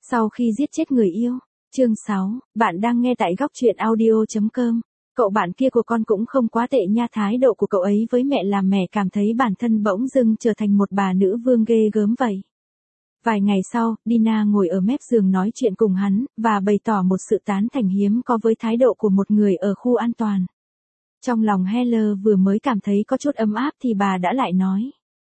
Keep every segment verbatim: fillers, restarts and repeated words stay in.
Sau khi giết chết người yêu. Chương sáu, bạn đang nghe tại góc truyện audio chấm com. Cậu bạn kia của con cũng không quá tệ nha, thái độ của cậu ấy với mẹ làm mẹ cảm thấy bản thân bỗng dưng trở thành một bà nữ vương ghê gớm vậy. Vài ngày sau, Dina ngồi ở mép giường nói chuyện cùng hắn, và bày tỏ một sự tán thành hiếm có với thái độ của một người ở khu an toàn. Trong lòng Heather vừa mới cảm thấy có chút ấm áp thì bà đã lại nói.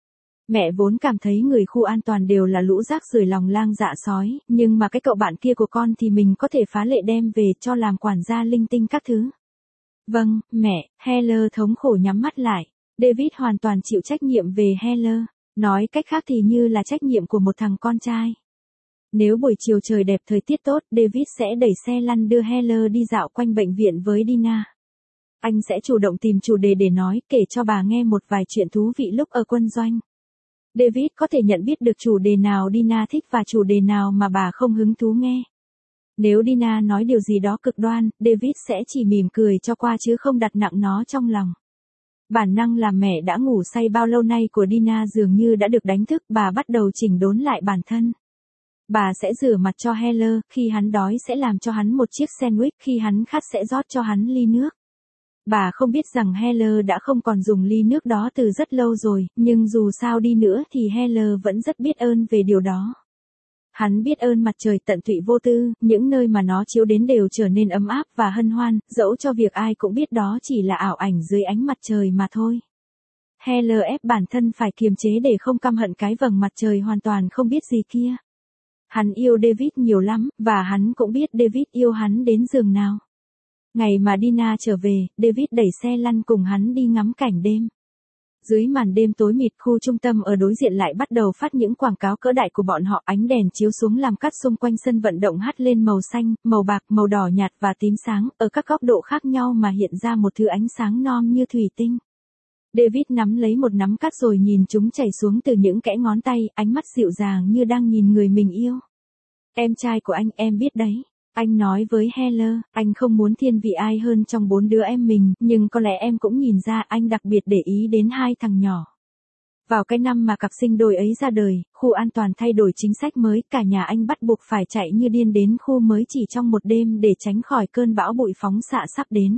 Mẹ vốn cảm thấy người khu an toàn đều là lũ rác rưởi lòng lang dạ sói, nhưng mà cái cậu bạn kia của con thì mình có thể phá lệ đem về cho làm quản gia linh tinh các thứ. Vâng, mẹ, Heather thống khổ nhắm mắt lại. David hoàn toàn chịu trách nhiệm về Heather, nói cách khác thì như là trách nhiệm của một thằng con trai. Nếu buổi chiều trời đẹp thời tiết tốt, David sẽ đẩy xe lăn đưa Heather đi dạo quanh bệnh viện với Dina. Anh sẽ chủ động tìm chủ đề để nói, kể cho bà nghe một vài chuyện thú vị lúc ở quân doanh. David có thể nhận biết được chủ đề nào Dina thích và chủ đề nào mà bà không hứng thú nghe. Nếu Dina nói điều gì đó cực đoan, David sẽ chỉ mỉm cười cho qua chứ không đặt nặng nó trong lòng. Bản năng làm mẹ đã ngủ say bao lâu nay của Dina dường như đã được đánh thức, bà bắt đầu chỉnh đốn lại bản thân. Bà sẽ rửa mặt cho Heather, khi hắn đói sẽ làm cho hắn một chiếc sandwich, khi hắn khát sẽ rót cho hắn ly nước. Bà không biết rằng Heather đã không còn dùng ly nước đó từ rất lâu rồi, nhưng dù sao đi nữa thì Heather vẫn rất biết ơn về điều đó. Hắn biết ơn mặt trời tận tụy vô tư, những nơi mà nó chiếu đến đều trở nên ấm áp và hân hoan, dẫu cho việc ai cũng biết đó chỉ là ảo ảnh dưới ánh mặt trời mà thôi. Heather ép bản thân phải kiềm chế để không căm hận cái vầng mặt trời hoàn toàn không biết gì kia. Hắn yêu David nhiều lắm, và hắn cũng biết David yêu hắn đến giường nào. Ngày mà Dina trở về, David đẩy xe lăn cùng hắn đi ngắm cảnh đêm. Dưới màn đêm tối mịt, khu trung tâm ở đối diện lại bắt đầu phát những quảng cáo cỡ đại của bọn họ, ánh đèn chiếu xuống làm cắt xung quanh sân vận động hắt lên màu xanh, màu bạc, màu đỏ nhạt và tím sáng, ở các góc độ khác nhau mà hiện ra một thứ ánh sáng non như thủy tinh. David nắm lấy một nắm cắt rồi nhìn chúng chảy xuống từ những kẽ ngón tay, ánh mắt dịu dàng như đang nhìn người mình yêu. Em trai của anh, em biết đấy. Anh nói với Heather, anh không muốn thiên vị ai hơn trong bốn đứa em mình, nhưng có lẽ em cũng nhìn ra anh đặc biệt để ý đến hai thằng nhỏ. Vào cái năm mà cặp sinh đôi ấy ra đời, khu an toàn thay đổi chính sách mới, cả nhà anh bắt buộc phải chạy như điên đến khu mới chỉ trong một đêm để tránh khỏi cơn bão bụi phóng xạ sắp đến.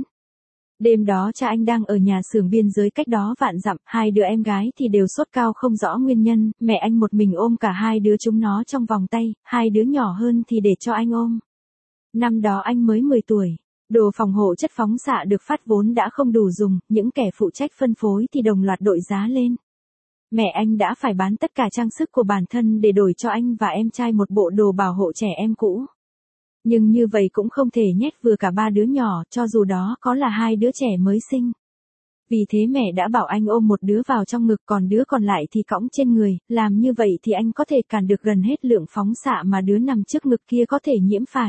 Đêm đó cha anh đang ở nhà xưởng biên giới cách đó vạn dặm, hai đứa em gái thì đều sốt cao không rõ nguyên nhân, mẹ anh một mình ôm cả hai đứa chúng nó trong vòng tay, hai đứa nhỏ hơn thì để cho anh ôm. Năm đó anh mới mười tuổi, đồ phòng hộ chất phóng xạ được phát vốn đã không đủ dùng, những kẻ phụ trách phân phối thì đồng loạt đội giá lên. Mẹ anh đã phải bán tất cả trang sức của bản thân để đổi cho anh và em trai một bộ đồ bảo hộ trẻ em cũ. Nhưng như vậy cũng không thể nhét vừa cả ba đứa nhỏ, cho dù đó có là hai đứa trẻ mới sinh. Vì thế mẹ đã bảo anh ôm một đứa vào trong ngực, còn đứa còn lại thì cõng trên người, làm như vậy thì anh có thể cản được gần hết lượng phóng xạ mà đứa nằm trước ngực kia có thể nhiễm phải.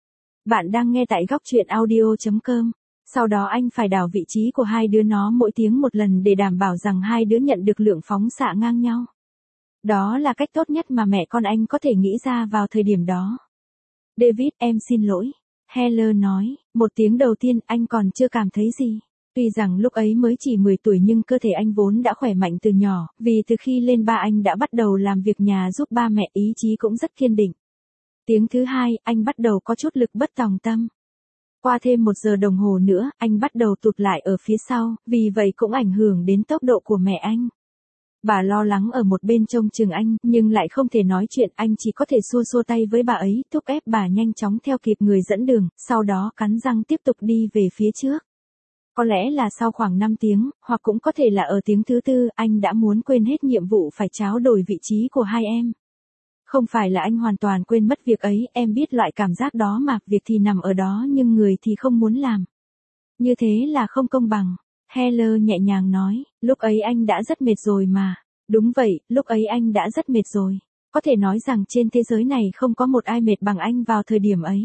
Bạn đang nghe tại góc truyện audio chấm com. Sau đó anh phải đảo vị trí của hai đứa nó mỗi tiếng một lần để đảm bảo rằng hai đứa nhận được lượng phóng xạ ngang nhau. Đó là cách tốt nhất mà mẹ con anh có thể nghĩ ra vào thời điểm đó. David, em xin lỗi. Heather nói, một tiếng đầu tiên anh còn chưa cảm thấy gì. Tuy rằng lúc ấy mới chỉ mười tuổi nhưng cơ thể anh vốn đã khỏe mạnh từ nhỏ, vì từ khi lên ba anh đã bắt đầu làm việc nhà giúp ba mẹ, ý chí cũng rất kiên định. Tiếng thứ hai, anh bắt đầu có chút lực bất tòng tâm. Qua thêm một giờ đồng hồ nữa, anh bắt đầu tụt lại ở phía sau, vì vậy cũng ảnh hưởng đến tốc độ của mẹ anh. Bà lo lắng ở một bên trông chừng anh, nhưng lại không thể nói chuyện, anh chỉ có thể xua xua tay với bà ấy, thúc ép bà nhanh chóng theo kịp người dẫn đường, sau đó cắn răng tiếp tục đi về phía trước. Có lẽ là sau khoảng năm tiếng, hoặc cũng có thể là ở tiếng thứ tư, anh đã muốn quên hết nhiệm vụ phải tráo đổi vị trí của hai em. Không phải là anh hoàn toàn quên mất việc ấy, em biết loại cảm giác đó mà, việc thì nằm ở đó nhưng người thì không muốn làm. Như thế là không công bằng. Heather nhẹ nhàng nói, lúc ấy anh đã rất mệt rồi mà. Đúng vậy, lúc ấy anh đã rất mệt rồi. Có thể nói rằng trên thế giới này không có một ai mệt bằng anh vào thời điểm ấy.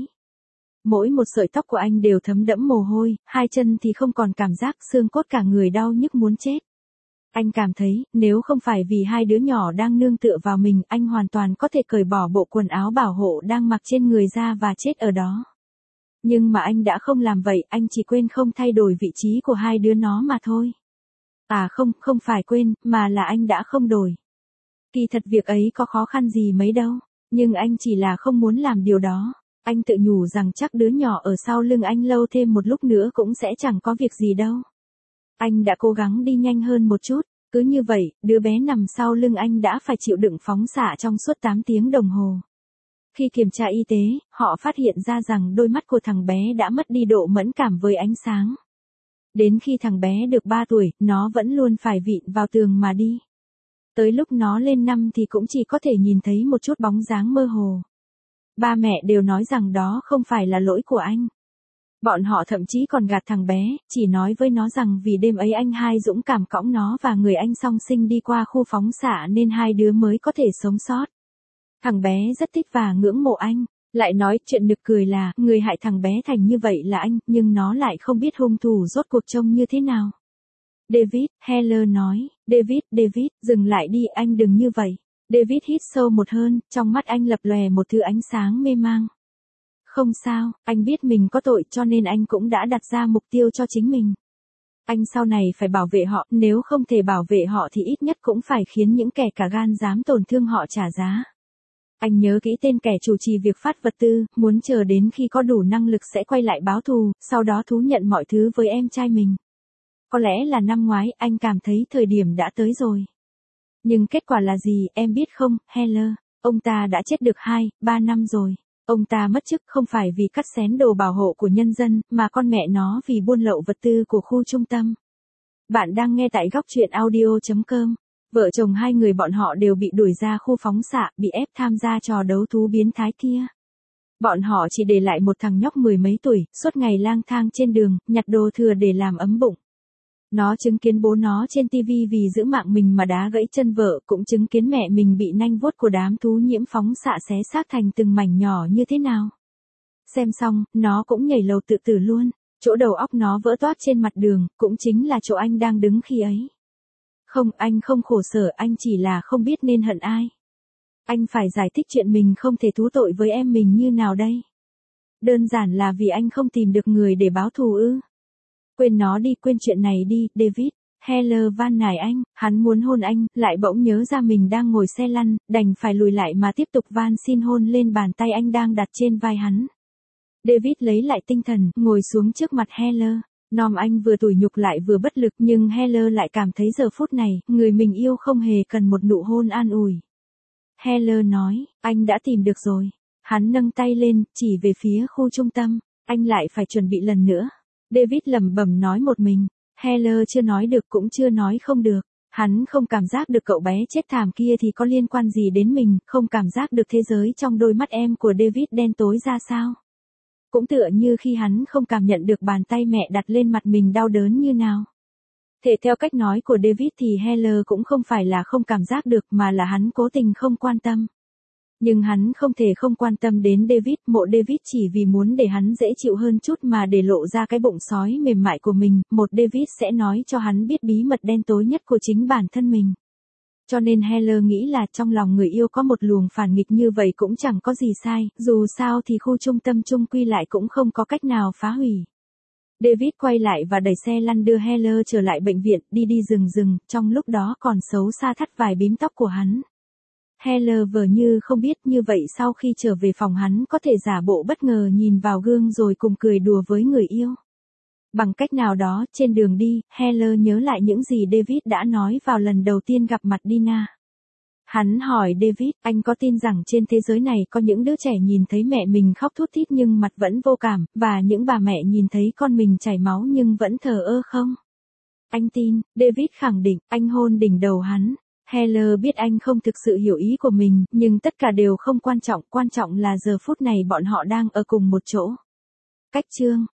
Mỗi một sợi tóc của anh đều thấm đẫm mồ hôi, hai chân thì không còn cảm giác, xương cốt cả người đau nhức muốn chết. Anh cảm thấy, nếu không phải vì hai đứa nhỏ đang nương tựa vào mình, anh hoàn toàn có thể cởi bỏ bộ quần áo bảo hộ đang mặc trên người ra và chết ở đó. Nhưng mà anh đã không làm vậy, anh chỉ quên không thay đổi vị trí của hai đứa nó mà thôi. À không, không phải quên, mà là anh đã không đổi. Kỳ thật việc ấy có khó khăn gì mấy đâu. Nhưng anh chỉ là không muốn làm điều đó. Anh tự nhủ rằng chắc đứa nhỏ ở sau lưng anh lâu thêm một lúc nữa cũng sẽ chẳng có việc gì đâu. Anh đã cố gắng đi nhanh hơn một chút. Cứ như vậy, đứa bé nằm sau lưng anh đã phải chịu đựng phóng xạ trong suốt tám tiếng đồng hồ. Khi kiểm tra y tế, họ phát hiện ra rằng đôi mắt của thằng bé đã mất đi độ mẫn cảm với ánh sáng. Đến khi thằng bé được ba tuổi, nó vẫn luôn phải vịn vào tường mà đi. Tới lúc nó lên năm thì cũng chỉ có thể nhìn thấy một chút bóng dáng mơ hồ. Ba mẹ đều nói rằng đó không phải là lỗi của anh. Bọn họ thậm chí còn gạt thằng bé, chỉ nói với nó rằng vì đêm ấy anh hai dũng cảm cõng nó và người anh song sinh đi qua khu phóng xạ nên hai đứa mới có thể sống sót. Thằng bé rất thích và ngưỡng mộ anh, lại nói chuyện nực cười là người hại thằng bé thành như vậy là anh, nhưng nó lại không biết hung thủ rốt cuộc trông như thế nào. David, Heller nói, David, David, dừng lại đi, anh đừng như vậy. David hít sâu một hơi, trong mắt anh lập lòe một thứ ánh sáng mê mang. Không sao, anh biết mình có tội cho nên anh cũng đã đặt ra mục tiêu cho chính mình. Anh sau này phải bảo vệ họ, nếu không thể bảo vệ họ thì ít nhất cũng phải khiến những kẻ cả gan dám tổn thương họ trả giá. Anh nhớ kỹ tên kẻ chủ trì việc phát vật tư, muốn chờ đến khi có đủ năng lực sẽ quay lại báo thù, sau đó thú nhận mọi thứ với em trai mình. Có lẽ là năm ngoái anh cảm thấy thời điểm đã tới rồi. Nhưng kết quả là gì, em biết không, Heller? Ông ta đã chết được hai, ba năm rồi. Ông ta mất chức không phải vì cắt xén đồ bảo hộ của nhân dân, mà con mẹ nó vì buôn lậu vật tư của khu trung tâm. Bạn đang nghe tại góc truyện audio chấm com. Vợ chồng hai người bọn họ đều bị đuổi ra khu phóng xạ, bị ép tham gia trò đấu thú biến thái kia. Bọn họ chỉ để lại một thằng nhóc mười mấy tuổi, suốt ngày lang thang trên đường, nhặt đồ thừa để làm ấm bụng. Nó chứng kiến bố nó trên tivi vì giữ mạng mình mà đá gãy chân vợ, cũng chứng kiến mẹ mình bị nanh vuốt của đám thú nhiễm phóng xạ xé xác thành từng mảnh nhỏ như thế nào. Xem xong, nó cũng nhảy lầu tự tử luôn. Chỗ đầu óc nó vỡ toác trên mặt đường, cũng chính là chỗ anh đang đứng khi ấy. Không, anh không khổ sở, anh chỉ là không biết nên hận ai. Anh phải giải thích chuyện mình không thể thú tội với em mình như nào đây. Đơn giản là vì anh không tìm được người để báo thù ư. Quên nó đi, quên chuyện này đi, David. Heller van nài anh, hắn muốn hôn anh, lại bỗng nhớ ra mình đang ngồi xe lăn, đành phải lùi lại mà tiếp tục van xin hôn lên bàn tay anh đang đặt trên vai hắn. David lấy lại tinh thần, ngồi xuống trước mặt Heller. Nom anh vừa tủi nhục lại vừa bất lực, nhưng Heller lại cảm thấy giờ phút này, người mình yêu không hề cần một nụ hôn an ủi. Heller nói, anh đã tìm được rồi. Hắn nâng tay lên, chỉ về phía khu trung tâm. Anh lại phải chuẩn bị lần nữa. David lẩm bẩm nói một mình. Heller chưa nói được cũng chưa nói không được. Hắn không cảm giác được cậu bé chết thảm kia thì có liên quan gì đến mình, không cảm giác được thế giới trong đôi mắt em của David đen tối ra sao. Cũng tựa như khi hắn không cảm nhận được bàn tay mẹ đặt lên mặt mình đau đớn như nào. Thể theo cách nói của David thì Heller cũng không phải là không cảm giác được mà là hắn cố tình không quan tâm. Nhưng hắn không thể không quan tâm đến David, mộ David chỉ vì muốn để hắn dễ chịu hơn chút mà để lộ ra cái bụng sói mềm mại của mình, một David sẽ nói cho hắn biết bí mật đen tối nhất của chính bản thân mình. Cho nên Heller nghĩ là trong lòng người yêu có một luồng phản nghịch như vậy cũng chẳng có gì sai, dù sao thì khu trung tâm chung quy lại cũng không có cách nào phá hủy. David quay lại và đẩy xe lăn đưa Heller trở lại bệnh viện, đi đi rừng rừng, trong lúc đó còn xấu xa thắt vài bím tóc của hắn. Heller vờ như không biết, như vậy sau khi trở về phòng hắn có thể giả bộ bất ngờ nhìn vào gương rồi cùng cười đùa với người yêu. Bằng cách nào đó, trên đường đi, Heller nhớ lại những gì David đã nói vào lần đầu tiên gặp mặt Dina. Hắn hỏi David, anh có tin rằng trên thế giới này có những đứa trẻ nhìn thấy mẹ mình khóc thút thít nhưng mặt vẫn vô cảm, và những bà mẹ nhìn thấy con mình chảy máu nhưng vẫn thờ ơ không? Anh tin, David khẳng định, anh hôn đỉnh đầu hắn. Heller biết anh không thực sự hiểu ý của mình, nhưng tất cả đều không quan trọng, quan trọng là giờ phút này bọn họ đang ở cùng một chỗ. Cách chương